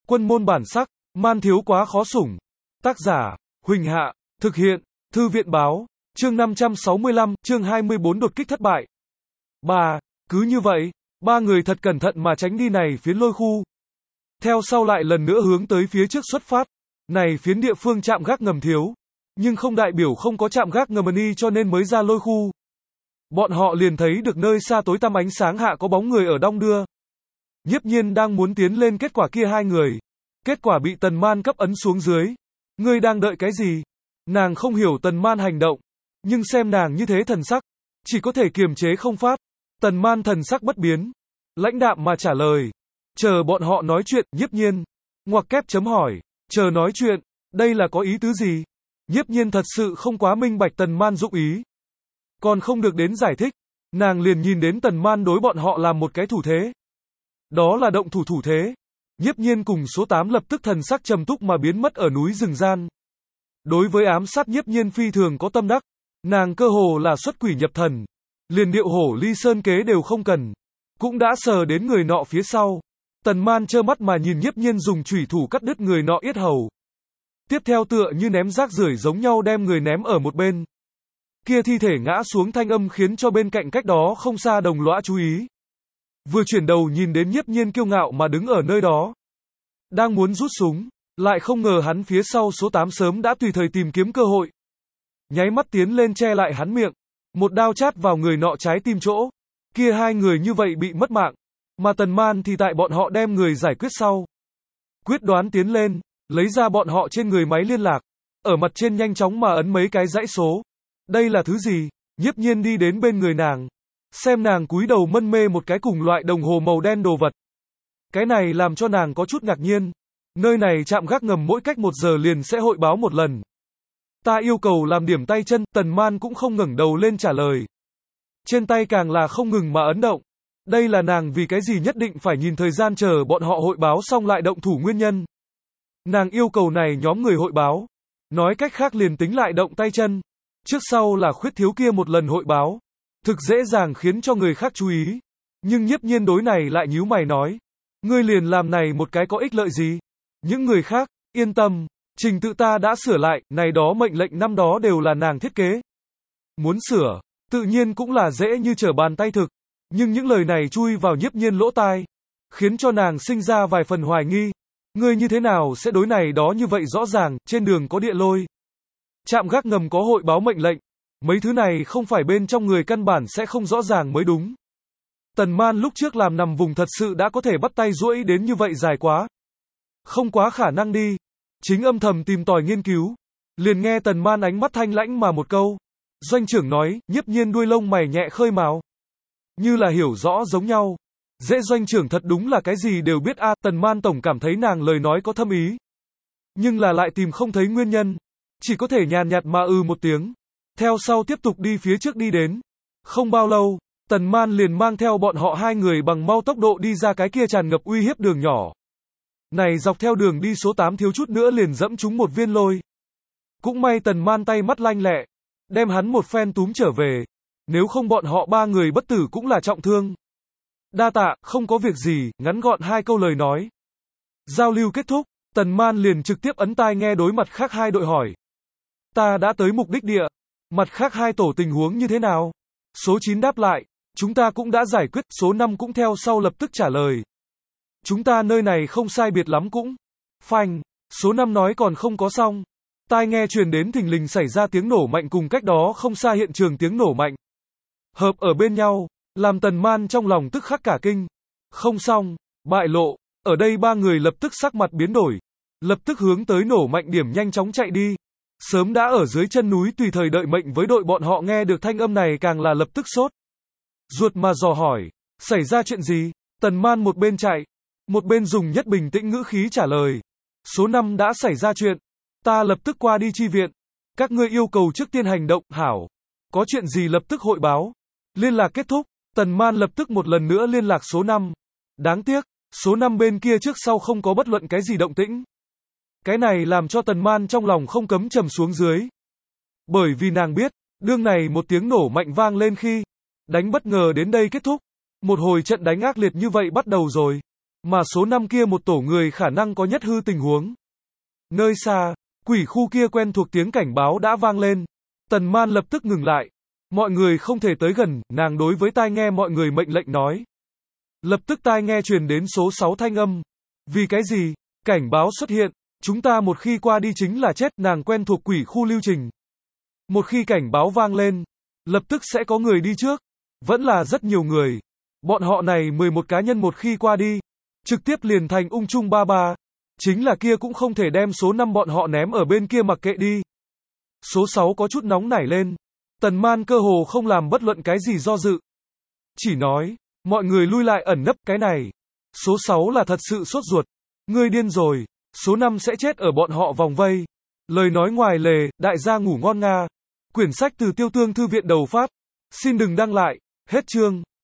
Quân môn bản sắc, man thiếu quá khó sủng. Tác giả, Huỳnh Hạ, thực hiện, Thư viện báo, chương 565, chương 24 đột kích thất bại. Cứ như vậy, ba người thật cẩn thận mà tránh đi này phiến lôi khu. Theo sau lại lần nữa hướng tới phía trước xuất phát. Này phiến địa phương trạm gác ngầm thiếu, nhưng không đại biểu không có trạm gác ngầm y cho nên mới ra lôi khu. Bọn họ liền thấy được nơi xa tối tăm ánh sáng hạ có bóng người ở đong đưa. Nhiếp Nhiên đang muốn tiến lên, kết quả kia hai người. Kết quả bị Tần Man cấp ấn xuống dưới. Ngươi đang đợi cái gì? Nàng không hiểu Tần Man hành động, nhưng xem nàng như thế thần sắc, chỉ có thể kiềm chế không phát. Tần Man thần sắc bất biến, lãnh đạm mà trả lời. Chờ bọn họ nói chuyện. Nhiếp Nhiên ngoặc kép chấm hỏi. Chờ nói chuyện, đây là có ý tứ gì? Nhiếp Nhiên thật sự không quá minh bạch Tần Man dụng ý. Còn không được đến giải thích, nàng liền nhìn đến Tần Man đối bọn họ làm một cái thủ thế. Đó là động thủ thủ thế. Nhiếp Nhiên cùng số 8 lập tức thần sắc trầm túc mà biến mất ở núi rừng gian. Đối với ám sát Nhiếp Nhiên phi thường có tâm đắc, nàng cơ hồ là xuất quỷ nhập thần, liền điệu hổ ly sơn kế đều không cần, cũng đã sờ đến người nọ phía sau. Tần Man trơ mắt mà nhìn Nhiếp Nhiên dùng chủy thủ cắt đứt người nọ yết hầu. Tiếp theo tựa như ném rác rưởi giống nhau đem người ném ở một bên. Kia thi thể ngã xuống thanh âm khiến cho bên cạnh cách đó không xa đồng lõa chú ý. Vừa chuyển đầu nhìn đến Nhiếp Nhiên kiêu ngạo mà đứng ở nơi đó, đang muốn rút súng, lại không ngờ hắn phía sau số 8 sớm đã tùy thời tìm kiếm cơ hội. Nháy mắt tiến lên che lại hắn miệng, một đao chát vào người nọ trái tim chỗ. Kia hai người như vậy bị mất mạng, mà Tần Man thì tại bọn họ đem người giải quyết sau, quyết đoán tiến lên, lấy ra bọn họ trên người máy liên lạc, ở mặt trên nhanh chóng mà ấn mấy cái dãy số. Đây là thứ gì? Nhiếp Nhiên đi đến bên người nàng, xem nàng cúi đầu mân mê một cái cùng loại đồng hồ màu đen đồ vật. Cái này làm cho nàng có chút ngạc nhiên. Nơi này trạm gác ngầm mỗi cách 1 giờ liền sẽ hội báo một lần. Ta yêu cầu làm điểm tay chân. Tần Man cũng không ngẩng đầu lên trả lời. Trên tay càng là không ngừng mà ấn động. Đây là nàng vì cái gì nhất định phải nhìn thời gian chờ bọn họ hội báo xong lại động thủ nguyên nhân. Nàng yêu cầu này nhóm người hội báo. Nói cách khác liền tính lại động tay chân, trước sau là khuyết thiếu kia một lần hội báo, thực dễ dàng khiến cho người khác chú ý. Nhưng Nhiếp Nhiên đối này lại nhíu mày nói. Ngươi liền làm này một cái có ích lợi gì? Những người khác, yên tâm, trình tự ta đã sửa lại, này đó mệnh lệnh năm đó đều là nàng thiết kế. Muốn sửa, tự nhiên cũng là dễ như trở bàn tay thực. Nhưng những lời này chui vào Nhiếp Nhiên lỗ tai, khiến cho nàng sinh ra vài phần hoài nghi. Ngươi như thế nào sẽ đối này đó như vậy rõ ràng, trên đường có địa lôi, trạm gác ngầm có hội báo mệnh lệnh. Mấy thứ này không phải bên trong người căn bản sẽ không rõ ràng mới đúng. Tần Man lúc trước làm nằm vùng thật sự đã có thể bắt tay duỗi đến như vậy dài quá. Không quá khả năng đi. Chính âm thầm tìm tòi nghiên cứu, liền nghe Tần Man ánh mắt thanh lãnh mà một câu. Doanh trưởng nói. Nhiếp Nhiên đuôi lông mày nhẹ khơi mào, như là hiểu rõ giống nhau. Dễ doanh trưởng thật đúng là cái gì đều biết a. Tần Man tổng cảm thấy nàng lời nói có thâm ý, nhưng là lại tìm không thấy nguyên nhân, chỉ có thể nhàn nhạt mà một tiếng. Theo sau tiếp tục đi phía trước đi đến. Không bao lâu, Tần Man liền mang theo bọn họ hai người bằng mau tốc độ đi ra cái kia tràn ngập uy hiếp đường nhỏ. Này dọc theo đường đi số 8 thiếu chút nữa liền dẫm trúng một viên lôi. Cũng may Tần Man tay mắt lanh lẹ, đem hắn một phen túm trở về. Nếu không bọn họ ba người bất tử cũng là trọng thương. Đa tạ, không có việc gì. Ngắn gọn hai câu lời nói. Giao lưu kết thúc, Tần Man liền trực tiếp ấn tai nghe đối mặt khác hai đội hỏi. Ta đã tới mục đích địa. Mặt khác hai tổ tình huống như thế nào? Số 9 đáp lại. Chúng ta cũng đã giải quyết. Số 5 cũng theo sau lập tức trả lời. Chúng ta nơi này không sai biệt lắm cũng. Phanh. Số 5 nói còn không có xong. Tai nghe truyền đến thình lình xảy ra tiếng nổ mạnh cùng cách đó không xa hiện trường tiếng nổ mạnh hợp ở bên nhau, làm Tần Man trong lòng tức khắc cả kinh. Không xong, bại lộ. Ở đây ba người lập tức sắc mặt biến đổi, lập tức hướng tới nổ mạnh điểm nhanh chóng chạy đi. Sớm đã ở dưới chân núi tùy thời đợi mệnh với đội bọn họ nghe được thanh âm này càng là lập tức sốt ruột mà dò hỏi, xảy ra chuyện gì? Tần Man một bên chạy, một bên dùng nhất bình tĩnh ngữ khí trả lời. Số 5 đã xảy ra chuyện, ta lập tức qua đi chi viện. Các ngươi yêu cầu trước tiên hành động. Hảo, có chuyện gì lập tức hội báo. Liên lạc kết thúc, Tần Man lập tức một lần nữa liên lạc số 5. Đáng tiếc, số 5 bên kia trước sau không có bất luận cái gì động tĩnh. Cái này làm cho Tần Man trong lòng không cấm trầm xuống dưới. Bởi vì nàng biết, đương này một tiếng nổ mạnh vang lên khi đánh bất ngờ đến đây kết thúc. Một hồi trận đánh ác liệt như vậy bắt đầu rồi. Mà số 5 kia một tổ người khả năng có nhất hư tình huống. Nơi xa, quỷ khu kia quen thuộc tiếng cảnh báo đã vang lên. Tần Man lập tức ngừng lại. Mọi người không thể tới gần, nàng đối với tai nghe mọi người mệnh lệnh nói. Lập tức tai nghe truyền đến số 6 thanh âm. Vì cái gì? Cảnh báo xuất hiện. Chúng ta một khi qua đi chính là chết, nàng quen thuộc quỷ khu lưu trình. Một khi cảnh báo vang lên, lập tức sẽ có người đi trước. Vẫn là rất nhiều người. Bọn họ này 11 cá nhân một khi qua đi, trực tiếp liền thành ung chung ba ba. Chính là kia cũng không thể đem số 5 bọn họ ném ở bên kia mặc kệ đi. Số 6 có chút nóng nảy lên. Tần Man cơ hồ không làm bất luận cái gì do dự. Chỉ nói, mọi người lui lại ẩn nấp cái này. Số 6 là thật sự sốt ruột. Ngươi điên rồi, số 5 sẽ chết ở bọn họ vòng vây. Lời nói ngoài lề, đại gia ngủ ngon nga. Quyển sách từ Tiêu Tương Thư viện đầu phát. Xin đừng đăng lại, hết chương.